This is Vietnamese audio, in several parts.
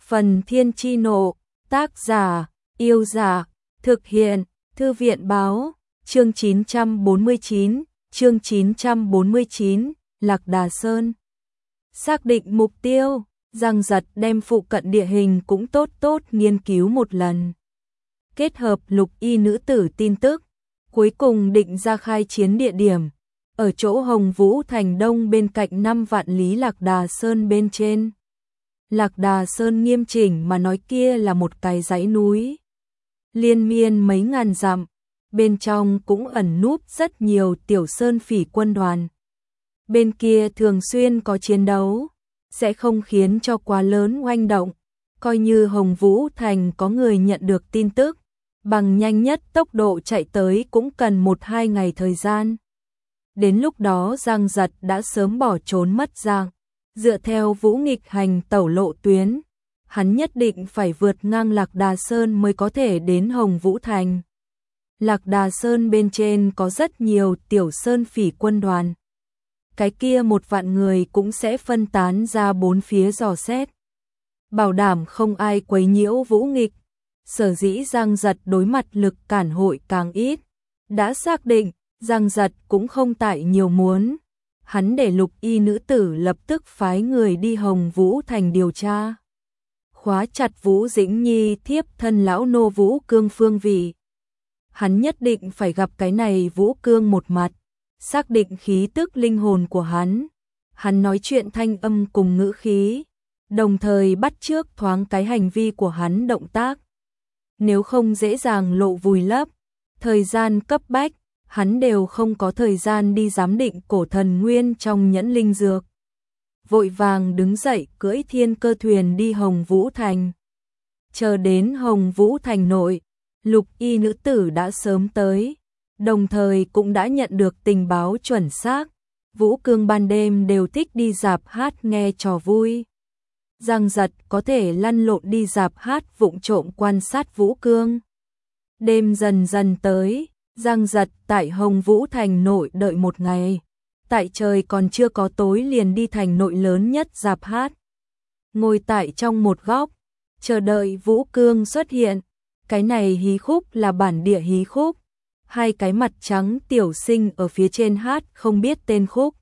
Phần Thiên Chi Nộ, tác giả, Yêu Giả, thực hiện, Thư viện Báo, chương 949, Lạc Đà Sơn. Xác định mục tiêu, Giang Giật đem phụ cận địa hình cũng tốt nghiên cứu một lần. Kết hợp lục y nữ tử tin tức, cuối cùng định ra khai chiến địa điểm, ở chỗ Hồng Vũ Thành Đông bên cạnh 5 vạn lý Lạc Đà Sơn bên trên. Lạc Đà Sơn nghiêm chỉnh mà nói kia là một cái dãy núi, liên miên mấy ngàn dặm, bên trong cũng ẩn núp rất nhiều tiểu sơn phỉ quân đoàn. Bên kia thường xuyên có chiến đấu, sẽ không khiến cho quá lớn oanh động, coi như Hồng Vũ Thành có người nhận được tin tức, bằng nhanh nhất tốc độ chạy tới cũng cần 1-2 ngày thời gian. Đến lúc đó Giang Giật đã sớm bỏ trốn mất dạng, dựa theo Vũ Nghịch Hành tẩu lộ tuyến, hắn nhất định phải vượt ngang Lạc Đà Sơn mới có thể đến Hồng Vũ Thành. Lạc Đà Sơn bên trên có rất nhiều tiểu sơn phỉ quân đoàn. Cái kia 1 vạn người cũng sẽ phân tán ra 4 phía dò xét, bảo đảm không ai quấy nhiễu Vũ Nghịch. Sở dĩ Giang Giật đối mặt lực cản hội càng ít, đã xác định Giang Giật cũng không tại nhiều muốn. Hắn để lục y nữ tử lập tức phái người đi Hồng Vũ Thành điều tra, khóa chặt Vũ Dĩnh Nhi thiếp thân lão nô Vũ Cương phương vị. Hắn nhất định phải gặp cái này Vũ Cương một mặt, xác định khí tức linh hồn của hắn. Hắn nói chuyện thanh âm cùng ngữ khí, đồng thời bắt chước thoáng cái hành vi của hắn động tác. Nếu không dễ dàng lộ vùi lấp, thời gian cấp bách, hắn đều không có thời gian đi giám định cổ thần nguyên trong nhẫn linh dược. Vội vàng đứng dậy cưỡi thiên cơ thuyền đi Hồng Vũ Thành. Chờ đến Hồng Vũ Thành nội, lục y nữ tử đã sớm tới, đồng thời cũng đã nhận được tình báo chuẩn xác. Vũ Cương ban đêm đều thích đi rạp hát nghe trò vui. Giang Giật có thể lăn lộn đi rạp hát vụng trộm quan sát Vũ Cương. Đêm dần dần tới, Giang Giật tại Hồng Vũ Thành nội đợi 1 ngày. Tại trời còn chưa có tối liền đi thành nội lớn nhất rạp hát. Ngồi tại trong một góc, chờ đợi Vũ Cương xuất hiện. Cái này hí khúc là bản địa hí khúc. 2 cái mặt trắng tiểu sinh ở phía trên hát không biết tên khúc.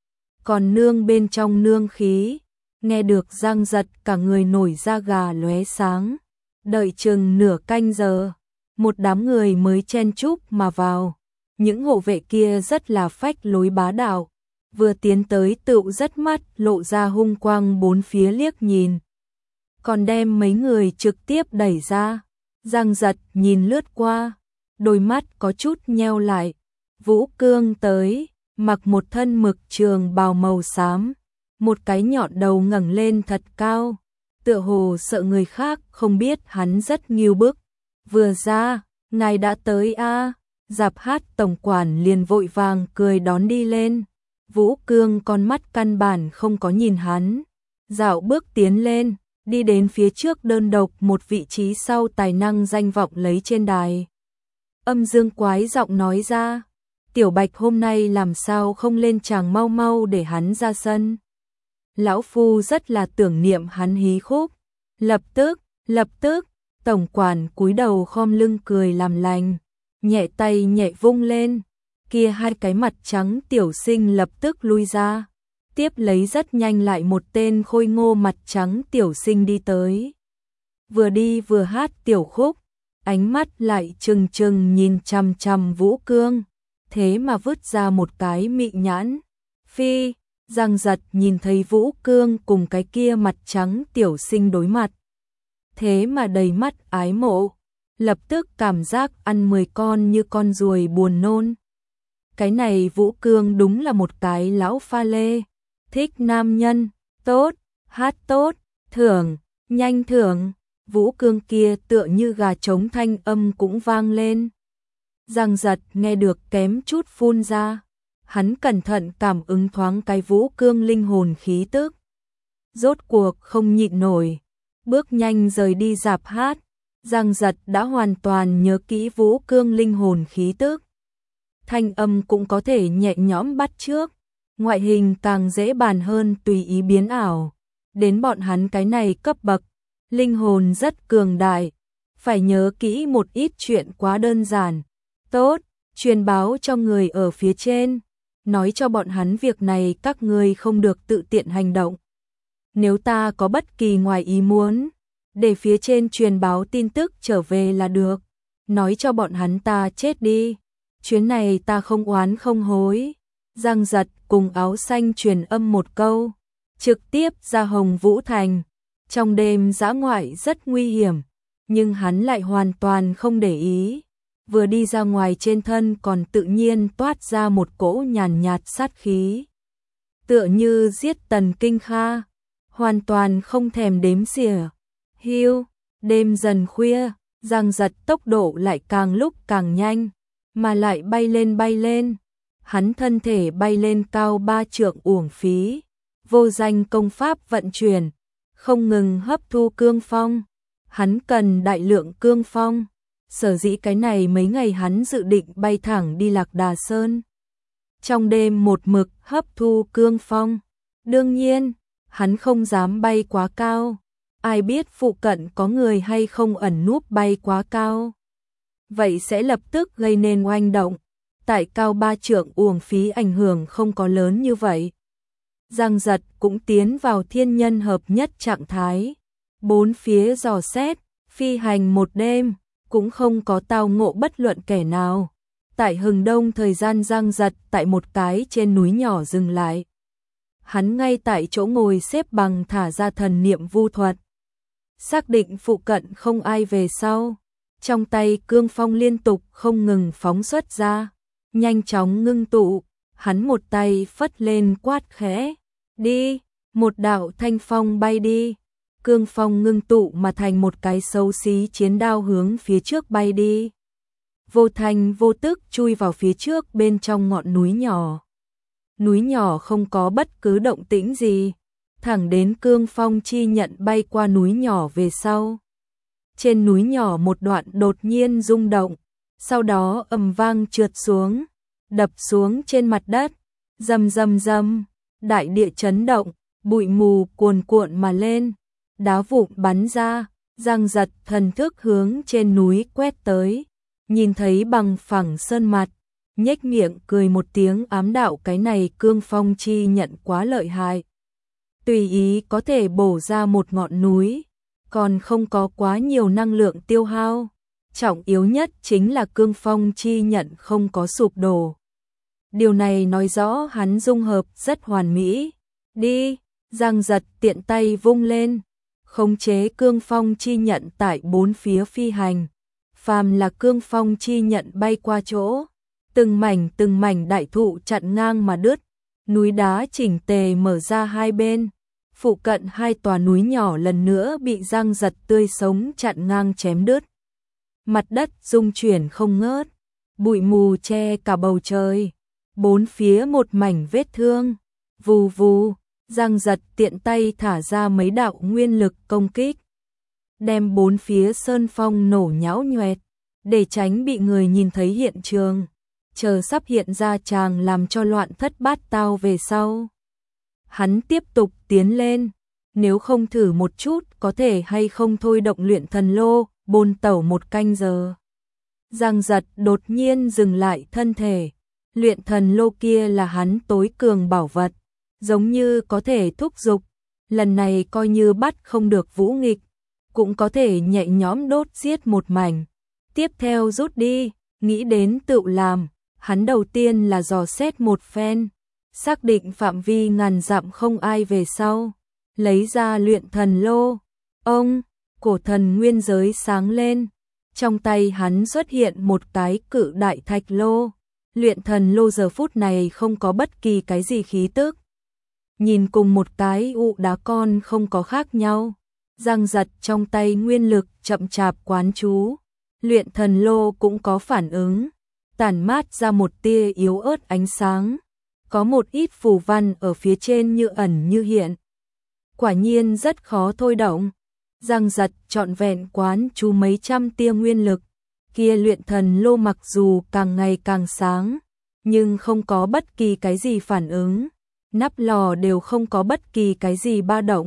Còn nương bên trong nương khí. Nghe được Giang Giật cả người nổi da gà lóe sáng. Đợi chừng nửa canh giờ, một đám người mới chen chúc mà vào. Những hộ vệ kia rất là phách lối bá đạo, vừa tiến tới tựu rất mắt lộ ra hung quang 4 phía liếc nhìn. Còn đem mấy người trực tiếp đẩy ra. Giang Giật nhìn lướt qua, đôi mắt có chút nheo lại. Vũ Cương tới, mặc một thân mực trường bào màu xám, một cái nhọn đầu ngẩng lên thật cao, tựa hồ sợ người khác không biết hắn rất nghiêu bức. Vừa ra, ngài đã tới a. Rạp hát tổng quản liền vội vàng cười đón đi lên. Vũ Cương con mắt căn bản không có nhìn hắn, dạo bước tiến lên, đi đến phía trước đơn độc một vị trí sau tài năng danh vọng lấy trên đài. Âm dương quái giọng nói ra, Tiểu Bạch hôm nay làm sao không lên chàng mau mau để hắn ra sân. Lão phu rất là tưởng niệm hắn hí khúc. Lập tức, tổng quản cúi đầu khom lưng cười làm lành, nhẹ tay nhẹ vung lên, kia 2 cái mặt trắng tiểu sinh lập tức lui ra, tiếp lấy rất nhanh lại một tên khôi ngô mặt trắng tiểu sinh đi tới. Vừa đi vừa hát tiểu khúc, ánh mắt lại trừng trừng nhìn chằm chằm Vũ Cương, thế mà vứt ra một cái mị nhãn. Phi, Giang Giật nhìn thấy Vũ Cương cùng cái kia mặt trắng tiểu sinh đối mặt, thế mà đầy mắt ái mộ, lập tức cảm giác ăn 10 con như con ruồi buồn nôn. Cái này Vũ Cương đúng là một cái lão pha lê, thích nam nhân, tốt, hát tốt, thưởng, nhanh thưởng. Vũ Cương kia tựa như gà trống thanh âm cũng vang lên. Giang Giật nghe được kém chút phun ra. Hắn cẩn thận cảm ứng thoáng cái Vũ Cương linh hồn khí tức. Rốt cuộc không nhịn nổi, bước nhanh rời đi rạp hát. Giang Giật đã hoàn toàn nhớ kỹ Vũ Cương linh hồn khí tức. Thanh âm cũng có thể nhẹ nhõm bắt chước, ngoại hình càng dễ bàn hơn tùy ý biến ảo. Đến bọn hắn cái này cấp bậc, linh hồn rất cường đại, phải nhớ kỹ một ít chuyện quá đơn giản. Tốt, truyền báo cho người ở phía trên, nói cho bọn hắn việc này các ngươi không được tự tiện hành động. Nếu ta có bất kỳ ngoài ý muốn, để phía trên truyền báo tin tức trở về là được. Nói cho bọn hắn ta chết đi, chuyến này ta không oán không hối. Giang Giật cùng Áo Xanh truyền âm một câu, trực tiếp ra Hồng Vũ Thành. Trong đêm dã ngoại rất nguy hiểm, nhưng hắn lại hoàn toàn không để ý. Vừa đi ra ngoài trên thân còn tự nhiên toát ra một cỗ nhàn nhạt sát khí. Tựa như giết Tần Kinh Kha, hoàn toàn không thèm đếm xỉa. Hiu, đêm dần khuya, Giang Giật tốc độ lại càng lúc càng nhanh, mà lại bay lên. Hắn thân thể bay lên cao 3 trượng uổng phí, vô danh công pháp vận chuyển, không ngừng hấp thu cương phong. Hắn cần đại lượng cương phong, sở dĩ cái này mấy ngày hắn dự định bay thẳng đi Lạc Đà Sơn. Trong đêm một mực hấp thu cương phong, đương nhiên, hắn không dám bay quá cao. Ai biết phụ cận có người hay không ẩn núp bay quá cao. Vậy sẽ lập tức gây nên oanh động. Tại cao 3 trượng uổng phí ảnh hưởng không có lớn như vậy. Giang Giật cũng tiến vào thiên nhân hợp nhất trạng thái. 4 phía dò xét, phi hành một đêm, cũng không có tao ngộ bất luận kẻ nào. Tại hừng đông thời gian Giang Giật tại một cái trên núi nhỏ dừng lại. Hắn ngay tại chỗ ngồi xếp bằng thả ra thần niệm vu thuật. Xác định phụ cận không ai về sau. Trong tay cương phong liên tục không ngừng phóng xuất ra. Nhanh chóng ngưng tụ, hắn một tay phất lên quát khẽ. Đi, một đạo thanh phong bay đi. Cương phong ngưng tụ mà thành một cái xấu xí chiến đao hướng phía trước bay đi. Vô thành vô tức chui vào phía trước bên trong ngọn núi nhỏ. Núi nhỏ không có bất cứ động tĩnh gì, thẳng đến cương phong chi nhận bay qua núi nhỏ về sau. Trên núi nhỏ một đoạn đột nhiên rung động, sau đó ầm vang trượt xuống, đập xuống trên mặt đất, rầm rầm rầm, đại địa chấn động, bụi mù cuồn cuộn mà lên, đá vụn bắn ra. Giang Giật thần thức hướng trên núi quét tới, nhìn thấy bằng phẳng sơn mặt, nhếch miệng cười một tiếng, ám đạo cái này cương phong chi nhận quá lợi hại. Tùy ý có thể bổ ra một ngọn núi, còn không có quá nhiều năng lượng tiêu hao. Trọng yếu nhất chính là cương phong chi nhận không có sụp đổ. Điều này nói rõ hắn dung hợp rất hoàn mỹ. Đi, Giang Giật tiện tay vung lên, khống chế cương phong chi nhận tại 4 phía phi hành. Phàm là cương phong chi nhận bay qua chỗ, từng mảnh đại thụ chặn ngang mà đứt, núi đá chỉnh tề mở ra hai bên. Phụ cận 2 tòa núi nhỏ lần nữa bị Giang Giật tươi sống chặn ngang chém đứt. Mặt đất rung chuyển không ngớt, bụi mù che cả bầu trời, 4 phía một mảnh vết thương. Vù vù, Giang Giật tiện tay thả ra mấy đạo nguyên lực công kích, đem 4 phía sơn phong nổ nhão nhoẹt, để tránh bị người nhìn thấy hiện trường. Chờ sắp hiện ra chàng làm cho loạn thất bát tao về sau, hắn tiếp tục tiến lên. Nếu không thử một chút có thể hay không thôi động luyện thần lô, bôn tẩu 1 canh giờ. Giang Giật đột nhiên dừng lại thân thể. Luyện thần lô kia là hắn tối cường bảo vật, giống như có thể thúc giục. Lần này coi như bắt không được Vũ Nghịch, cũng có thể nhẹ nhõm đốt giết một mảnh. Tiếp theo rút đi, nghĩ đến tự làm. Hắn đầu tiên là dò xét một phen, xác định phạm vi ngàn dặm không ai về sau, lấy ra luyện thần lô. Ông, cổ thần nguyên giới sáng lên, trong tay hắn xuất hiện một cái cự đại thạch lô. Luyện thần lô giờ phút này không có bất kỳ cái gì khí tức, nhìn cùng một cái ụ đá con không có khác nhau. Giang Giật trong tay nguyên lực chậm chạp quán chú, luyện thần lô cũng có phản ứng, tản mát ra một tia yếu ớt ánh sáng, có một ít phù văn ở phía trên như ẩn như hiện. Quả nhiên rất khó thôi động. Giang Giật trọn vẹn quán chú mấy trăm tia nguyên lực, kia luyện thần lô mặc dù càng ngày càng sáng, nhưng không có bất kỳ cái gì phản ứng, nắp lò đều không có bất kỳ cái gì ba động,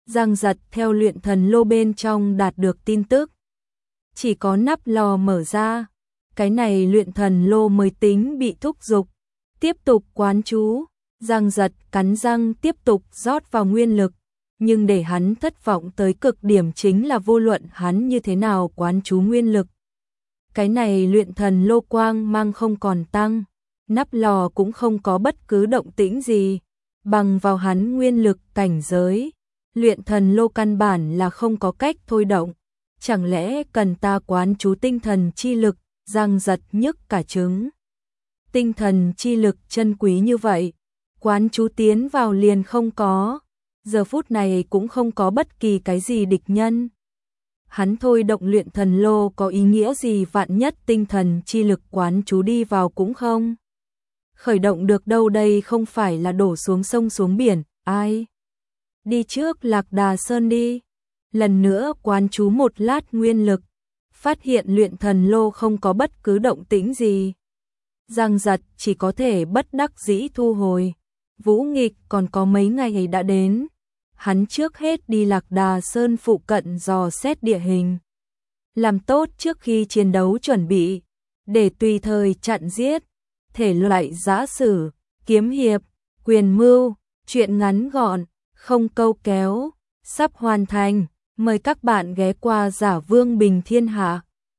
Giang Giật theo luyện thần lô bên trong đạt được tin tức. Chỉ có nắp lò mở ra, cái này luyện thần lô mới tính bị thúc giục. Tiếp tục quán chú, Giang Giật cắn răng tiếp tục rót vào nguyên lực. Nhưng để hắn thất vọng tới cực điểm chính là vô luận hắn như thế nào quán chú nguyên lực. Cái này luyện thần lô quang mang không còn tăng, nắp lò cũng không có bất cứ động tĩnh gì. Bằng vào hắn nguyên lực cảnh giới, luyện thần lô căn bản là không có cách thôi động. Chẳng lẽ cần ta quán chú tinh thần chi lực? Giang Giật nhức cả trứng. Tinh thần chi lực chân quý như vậy, quán chú tiến vào liền không có. Giờ phút này cũng không có bất kỳ cái gì địch nhân. Hắn thôi động luyện thần lô có ý nghĩa gì, vạn nhất tinh thần chi lực quán chú đi vào cũng không khởi động được đâu, đây không phải là đổ xuống sông xuống biển, ai? Đi trước Lạc Đà Sơn đi. Lần nữa quán chú một lát nguyên lực, phát hiện luyện thần lô không có bất cứ động tĩnh gì. Giang Giật chỉ có thể bất đắc dĩ thu hồi. Vũ Nghịch còn có mấy ngày đã đến. Hắn trước hết đi Lạc Đà Sơn phụ cận dò xét địa hình, làm tốt trước khi chiến đấu chuẩn bị, để tùy thời chặn giết. Thể loại giã sử, kiếm hiệp, quyền mưu, truyện ngắn gọn, không câu kéo, sắp hoàn thành. Mời các bạn ghé qua Giả Vương Bình Thiên Hạ.